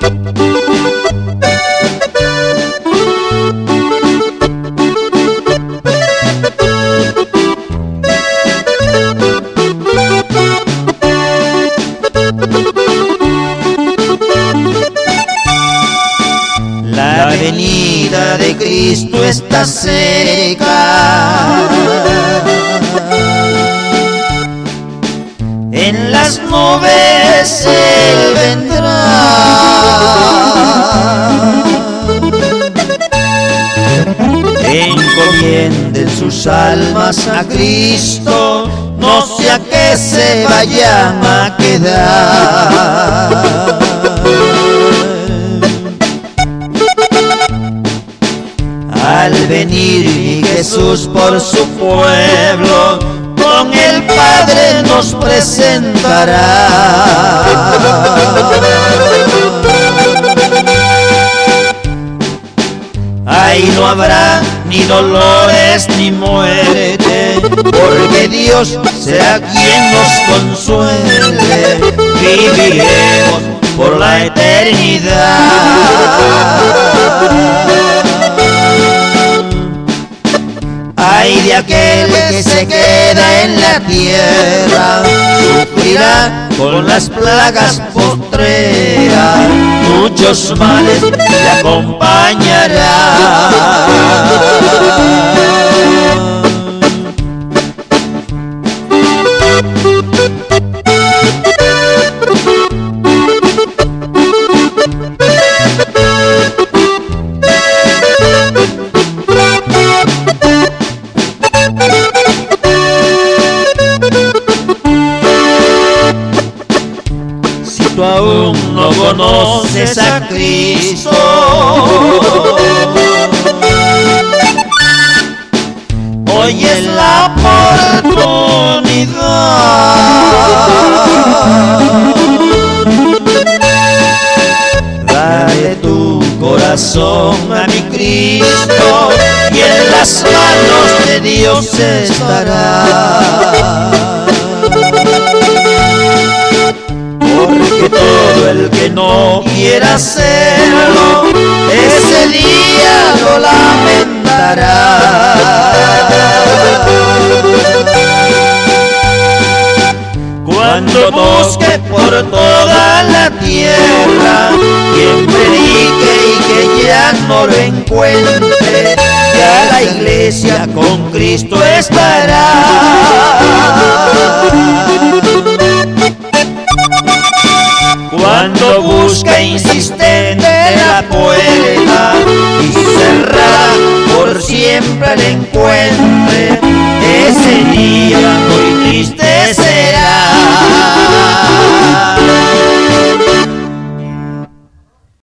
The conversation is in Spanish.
La venida de Cristo está cerca. En las nubes Él vendrá. Encomienden sus almas a Cristo, no sea que se vayan a quedar. Al venir mi Jesús por su pueblo, con el Padre nos presentará. Ahí no habrá ni dolores ni muerte, porque Dios será quien nos consuele. Viviremos por la eternidad. Ay de aquel que se queda en la tierra, sufrirá con las plagas postreras, muchos males le acompañarán. Si tú aún no conoces a Cristo, hoy es la oportunidad. Dale tu corazón a mi Cristo y en las manos de Dios estará. Porque todo el que no quiera hacerlo, ese día lo lamentará. Cuando busque por toda la tierra quien predique y que ya no lo encuentre, ya la iglesia con Cristo estará. Cuando busca insistente la puerta y cerrada por siempre la encuentre, ese día